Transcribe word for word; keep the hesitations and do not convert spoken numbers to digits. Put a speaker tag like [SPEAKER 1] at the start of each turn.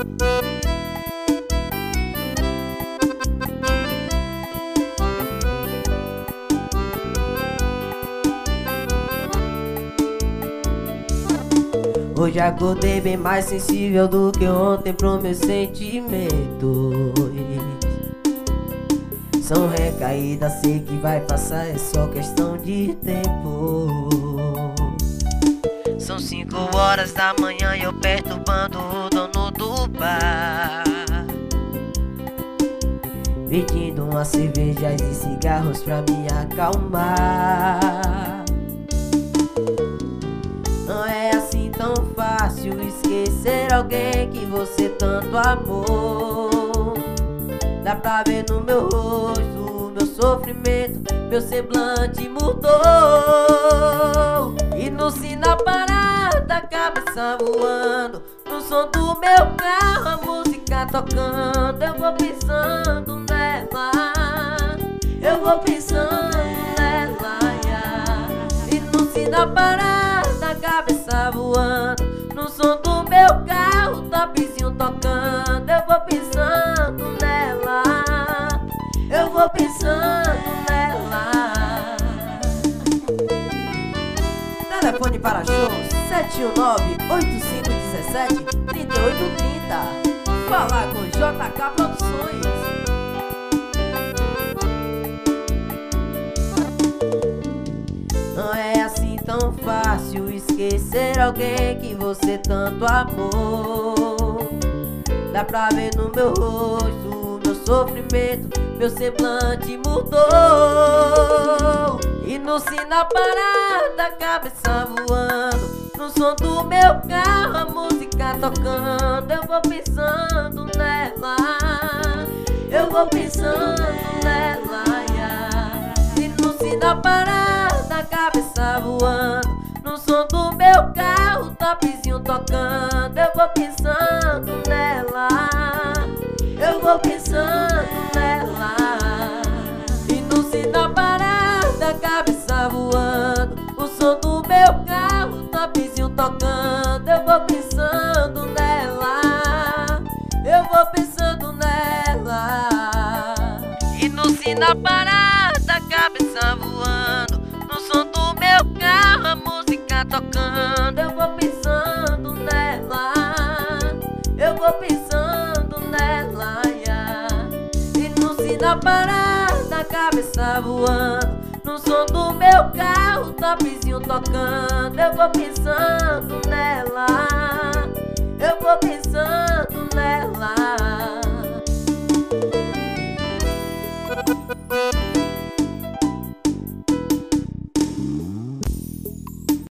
[SPEAKER 1] Hoje acordei bem mais sensível do que ontem pro meus sentimentos. São recaídas, sei que vai passar, é só questão de tempo. São cinco horas da manhã e eu perturbando o dono do bar, pedindo umas cervejas e cigarros pra me acalmar. Não é assim tão fácil esquecer alguém que você tanto amou. Dá pra ver no meu rosto o meu sofrimento, meu semblante mudou. E no sinal parado, a cabeça voando, no som do meu carro, a música tocando. Eu vou pensando nela, eu vou pensando nela, yeah. E no sinal parado, a cabeça voando, no som do meu carro, o topzinho tocando. Eu vou pensando nela, eu vou pensando nela. Telefone para shows sete um nove, oito cinco um sete, três oito três zero. Falar com J K Produções. Não é assim tão fácil esquecer alguém que você tanto amou. Dá pra ver no meu rosto o meu sofrimento, meu semblante mudou. E no sinal parado, a cabeça voando, no som do meu carro, a música tocando. Eu vou pensando nela, eu vou pensando nela, yeah. E no sinal parado, a cabeça voando, no som do meu carro, o topzinho tocando. Eu vou pensando nela, eu vou pensando nela. E no sinal parado, a cabeça voando, o som do meu carro, o topzinho tocando. Eu vou pensando nela, eu vou pensando nela. E no sinal parado, a cabeça voando, no som do meu carro, a música tocando. Eu vou pensando nela, eu vou pensando nela, yeah. E no sinal parado, a cabeça voando, no som do meu carro, o topzinho tocando. Eu vou pensando nela, eu vou pensando nela.